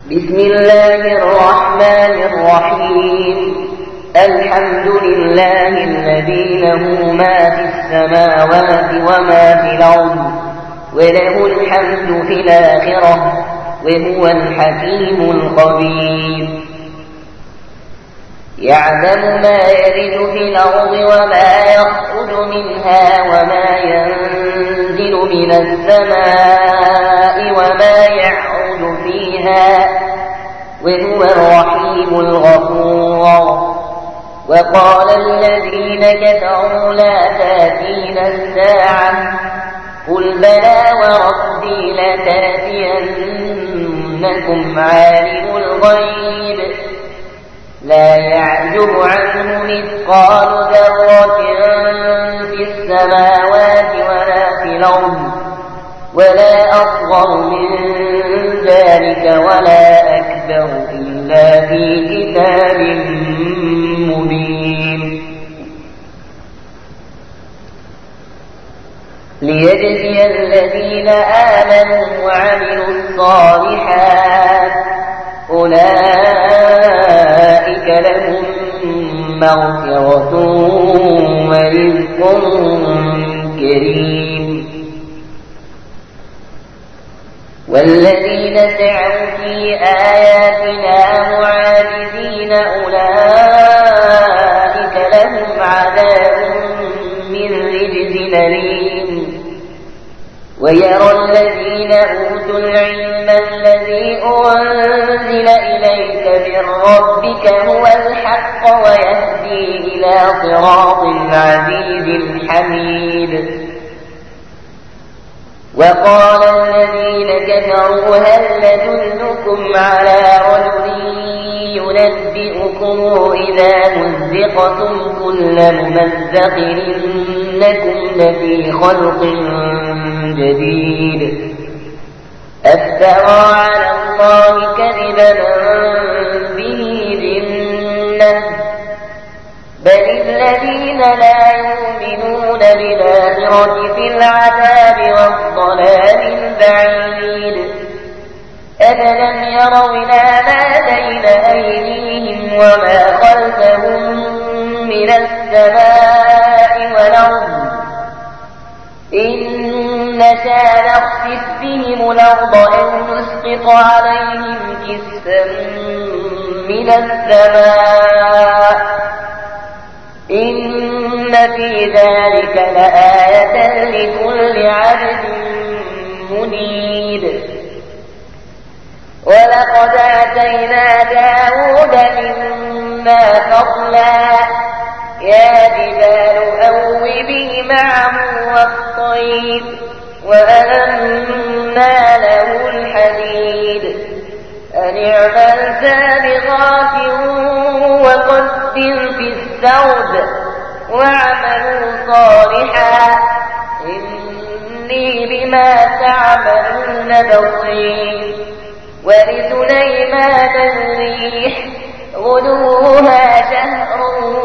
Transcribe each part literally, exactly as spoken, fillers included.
بسم الله الرحمن الرحيم. الحمد لله الذي له ما في السماوات وما في الأرض وله الحمد في الآخرة وهو الحكيم الخبير. يعلم ما يلج في الأرض وما يخرج منها وما ينزل من السماء وما يعرج فيها وهو الرحيم الغفور. وقال الذين كفروا لا تأتينا الساعة قل بلى وربي لتأتينكم عالم الغيب لا يعزب عنه مثقال ذرة في السماوات ولا في الأرض ولا أصغر من ذلك ولا أكبر إلا في كتاب مبين. ليجزي الذين آمنوا وعملوا الصالحات أولئك لهم مغفرة ورزق كريم. والذين سعوا في آياتنا معاجزين أولئك لهم عذاب من رجز أليم. ويرى الذين أوتوا العلم الذي أنزل إليك من ربك هو الحق ويهدي إلى صراط العزيز الحميد. وقال الذين كفروا هل ندلكم على رجل ينبئكم إذا مزقتم كل ممزق إنكم لفي خلق جديد أفترى على الله كذبا به جنة بل الذين لا يؤمنون بالآخرة في العذاب والضلال البعيد. أفلم يروا إلى ما بين أيديهم وما خلفهم من السماء والأرض إن نشاء نخسف بهم الأرض أو نسقط عليهم كسفا من السماء إن في ذلك لآية لكل عبد منيب. ولقد آتينا داود منا فضلا يا جبال أوبي معه والطير وألنا له الحديد أن اعمل سابغات وقدر في الثوب واعملوا صالحا إني بما تعملون بصير. ولسليمان الريح غدوها شهر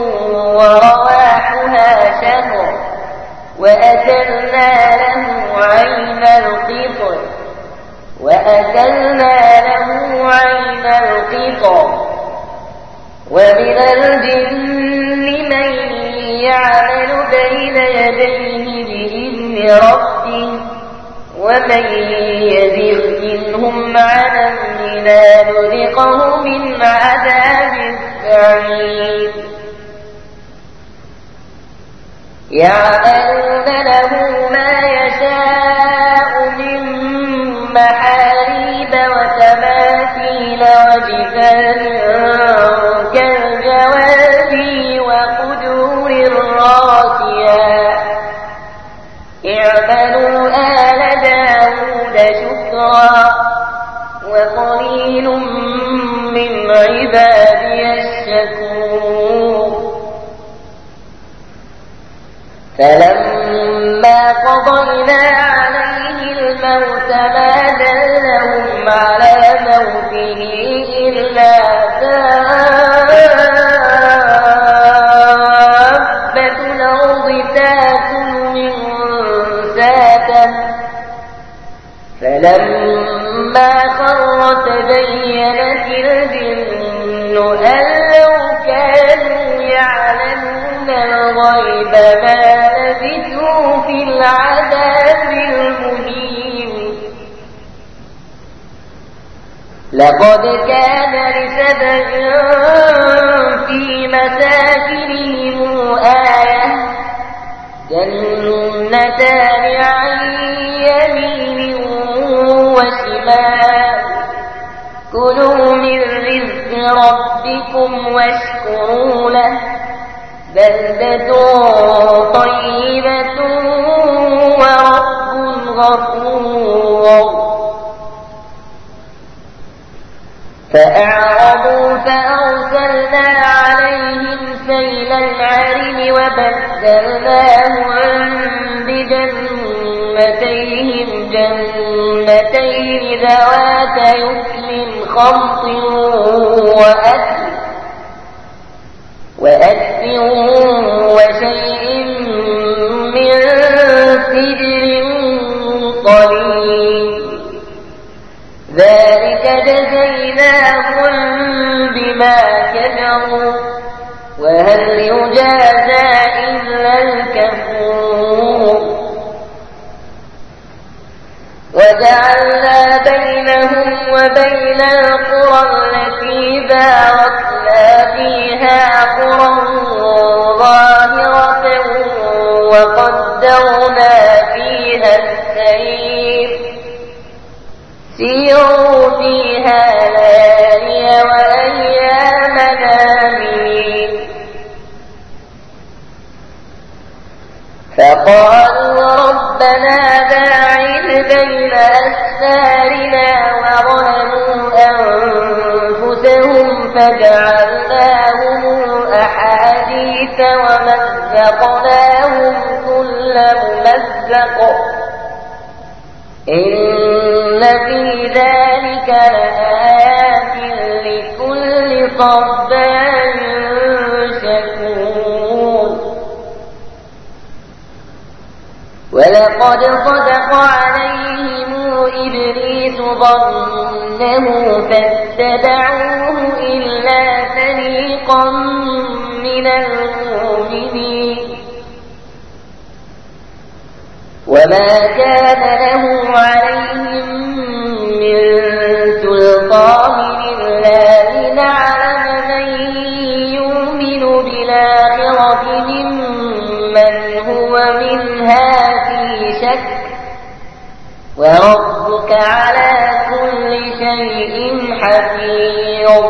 ورواحها شهر وأسلنا له عين القطر وأسلنا له عين القطر. ومن الجن من يعمل بين يديه بإذن ربه ومن يزغ منهم عن أمرنا نذقه من عذاب السعير. يعملون له ما يشاء من محاريب وتماثيل وجفان كالجواب وقدور الراسيات اعملوا آل داود شكرا وقليل من عبادي الشكور. فلما قضينا عليه الموت ما دلهم على موته إلا دابة الأرض تأكل من ساته فلما خر تبين قالت الجن أن لو كانوا يعلمون الغيب ما لبثوا في العذاب المهين لقد كان لسبع في مساكنهم آية جنتان عن يمين وشمال كلوا من رزق ربكم واشكروا له بلدة طيبة ورب غفور فأعرضوا فأرسلنا عليهم سيل العرم وبدلناهم بجنتيهم جنتين ذوات يكل خمط وأثل وأثل وشيء من سدر قليل ذلك جزيناهم بما كفروا وهل يجازى إلا الكفور وجعلنا بينهم وبين القرى التي باركنا فيها قرى ظاهرة وقدرنا فيها السير سيروا فيها ليالي وأيام آمنين فقالوا ربنا باعد بين أسفارنا وظلموا أنفسهم فجعلناهم أحاديث ومزقناهم كل ممزق إن في ذلك لآيات لكل صبار شكور ولقد صدق عليهم إبليس ظنه فاتبعوه إلا فريقا من المؤمنين وما كان له عليهم من سلطان إلا لنعلم من يؤمن بالآخرة ممن هو منها في شك وربك على كل شيء حفيظ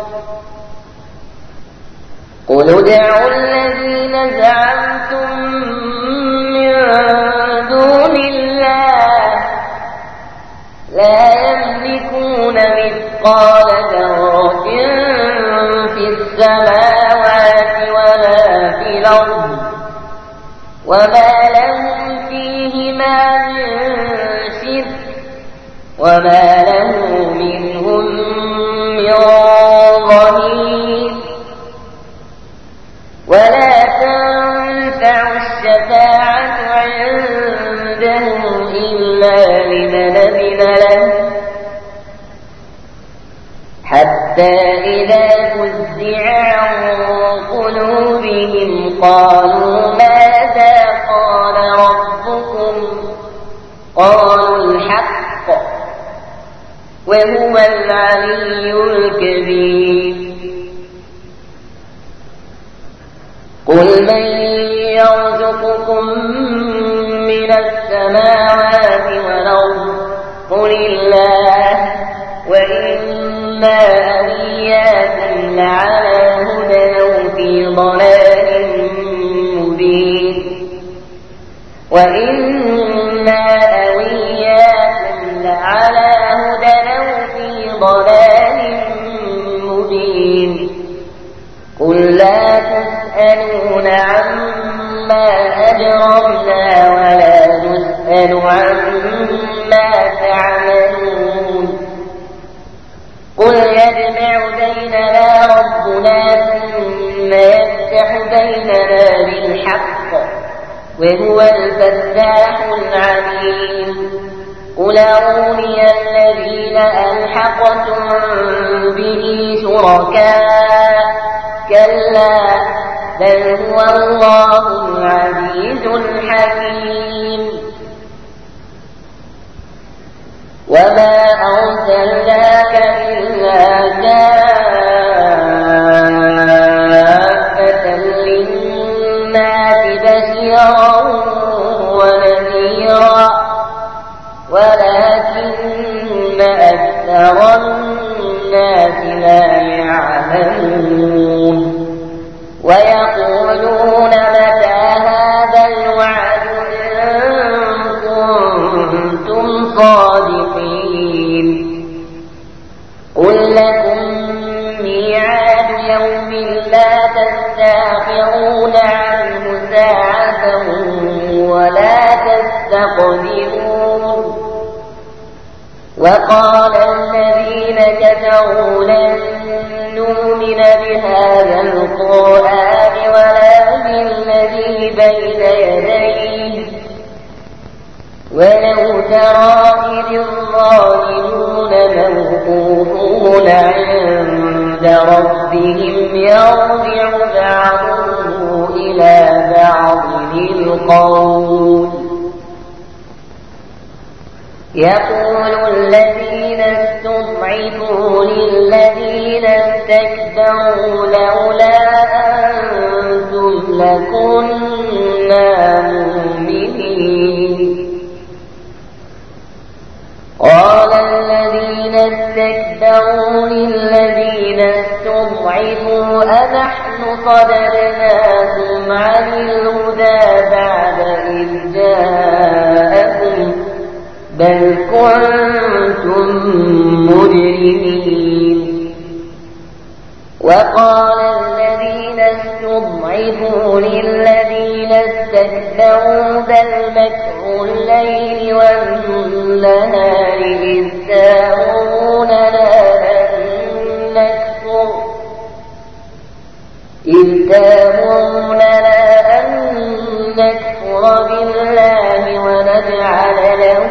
قل ادعوا الذين زعمتم من دون الله لا يملكون مثقال ذرة في السماوات ولا في الأرض وما لهم فيهما من شرك وما له منهم من ظهير ولا تنفع الشفاعة عنده إلا لمن أذن له حتى إذا فزع عن قلوبهم قالوا ماذا قال ربكم قالوا الحق وهو العلي الكبير قل من يرزقكم من السماوات والأرض قل الله وإنا إياكم لعلى هدى أو في ضلال مبين وإنا إياكم لعلى هدى أو في ضلال مبين قل لا تسألون عما أجرمنا ولا نسأل عما تعملون قل يجمع بيننا ربنا ثم يفتح بيننا بالحق وهو الفتاح العليم قل أروني الذين ألحقتم به به شركاء كلا بل هو الله العزيز الحكيم وما أرسلناك إلا كافة للناس بشيرا ونذيرا ولكن أكثر الناس لا يعلمون ويقولون متى هذا الوعد إن كنتم صادقين قل لكم ميعاد يوم لا تستأخرون عنه ساعة ولا تستقدمون وقال الذين كفروا لن نؤمن بهذا القرآن ولا بالذي بين يديه ولو ترى إذ الظالمون موقوفون عند ربهم يرجع بعضهم إلى بعض القول يقول الذين استضعفوا للذين استكبروا لولا أنتم لكنا مؤمنين قال الذين استكبروا للذين استضعفوا أنحن صددناكم عن الهدى بعد إذ جاءكم بل كنتم مجرمين وقال الذين استضعفوا للذين استكبروا بل مكر الليل والنهار إذ تأمروننا أن نكفر إذ تأمروننا أن نكفر بالله ونجعل له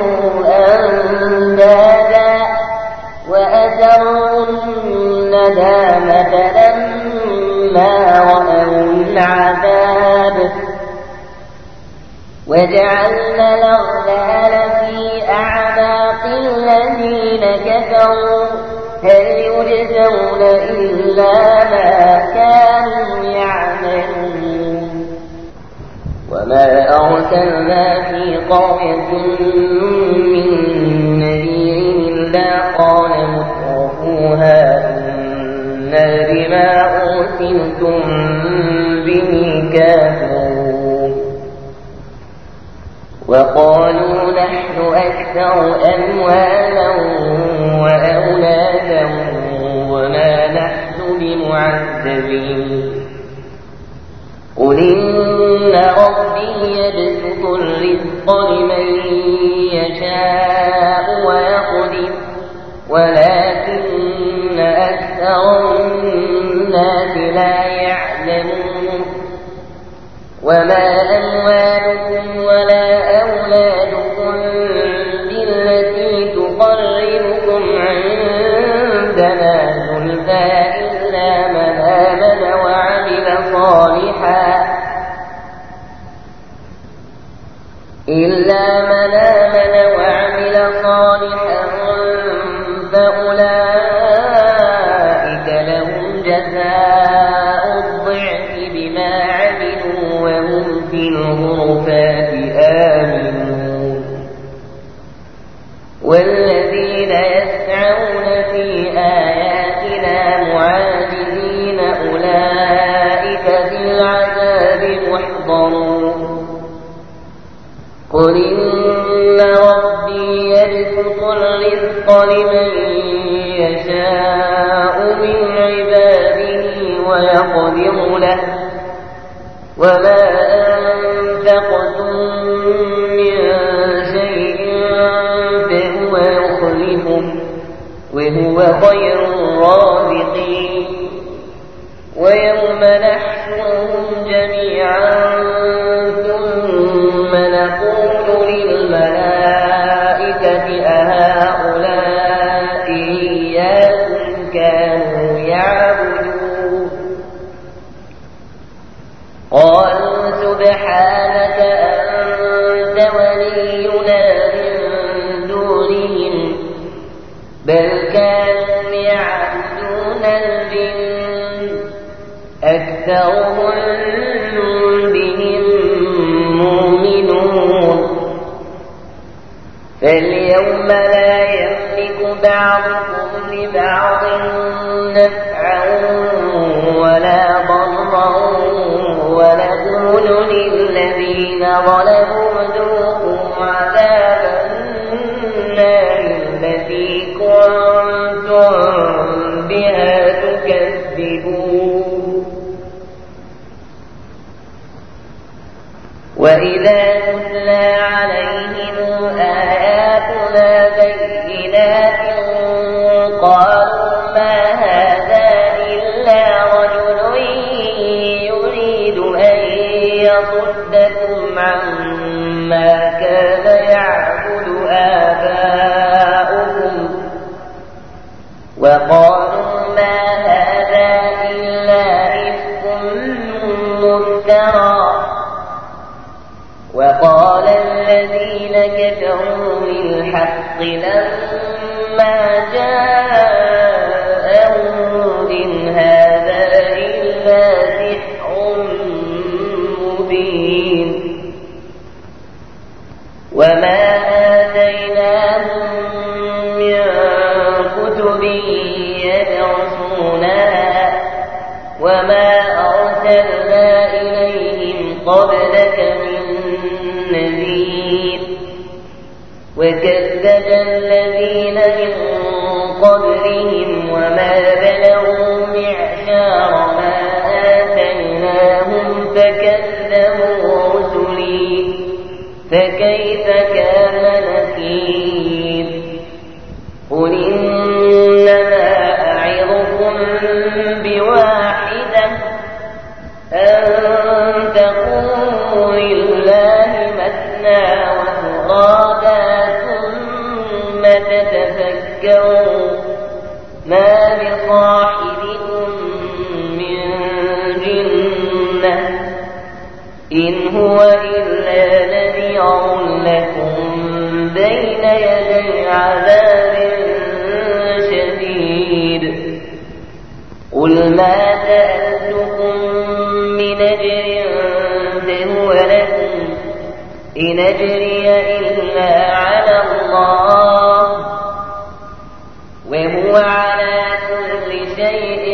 أندادا وأسروا الندامة لما رأوا العذاب وجعلنا الأغلال في أعناق الذين كفروا هل يجزون إلا ما كانوا يعملون وما أرسلنا في قرية من نذير إلا قال مترفوها إنا بما أرسلتم به كافرون وقالوا نحن أكثر أموالا وأولادا وما نحن بمعذبين قل إن ربي يبسط الرزق لمن يشاء ويقدر ولكن أكثر الناس لا يعلمون وما أموالكم ولا أولادكم بالتي تقربكم عندنا زلفى إلا من آمن وعمل صالحا إلا من آمن وعمل صالحا فأولئك لهم جزاء الضعف بما عملوا وهم في الغرفات آمنون والذين يسعون في آياتنا معاجزين أولئك في العذاب محضرون قل إن ربي يبسط الرزق لمن يشاء من عباده ويقدر له وما أنفقتم من شيء فهو يخلفه وهو خير الرازقين ويوم نحشرهم جميعا ثم نقول للملائكة أهؤلاء إياكم كانوا سبحانك أنت ولينا من دونهم بل كانوا يعبدون الجن أكثرهم بهم مؤمنون فاليوم لا يملك بعضكم لبعض نفعا ولا ضرا ونقول للذين ظلموا ذوقوا عذاب النار التي كنتم بها تكذبون وإذا تتلى عليهم آياتنا بينات قالوا ما هذا إلا رجل يريد أن يصدكم عما كان يعبد آباؤكم وقالوا ما هذا إلا إفك مفترى وقال الذين كفروا للحق لما جاءهم إن هذا إلا سحر مبين وما آتيناهم من كتب يدرسونها وما أرسلنا إليهم قبلك من نذير وكذب الذين من قبلهم وما بلغوا معشار ما آتيناهم فكذبوا رسلي فكيف كان نكير قل إنما أعظكم بواحدة أن تقوموا لله مثنى وفرادا ثم تتفكروا ما بصاحبكم من جنة إن هو إلا نذير لكم بين يدي عذاب شديد قل ما سألتكم من أجر فهو لكم إن أجري إلا على الله وهو على كل شيء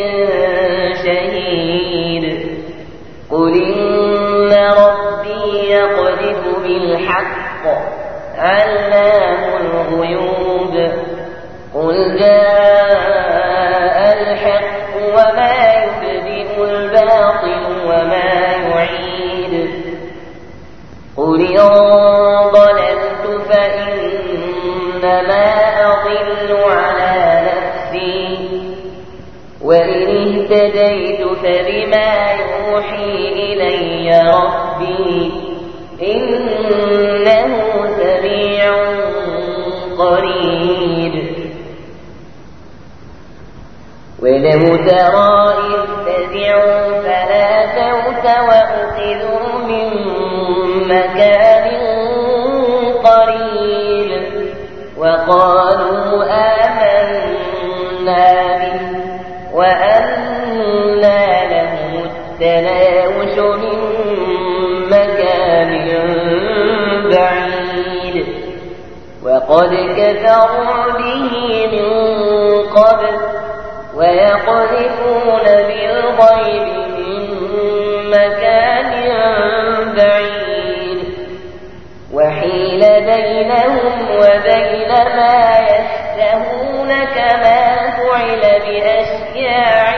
شهيد قل إن ربي يقذف بالحق علام الغيوب قل جاء الحق وما يبدئ الباطل وما يعيد قل إن ضللت فإنما أضل على نفسي وإن اهتديت فبما يوحي إلي ربي إنه سميع قريب ولو ترى إذ فزعوا فلا فوت وأخذوا من مكان قريب وقالوا آمنا به وأنى لهم التناوش من مكان بعيد وقد كفروا به من قبل ويقذفون بالغيب من مكان بعيد وحيل بينهم وبين ما يشتهون كما فعل بأشياعهم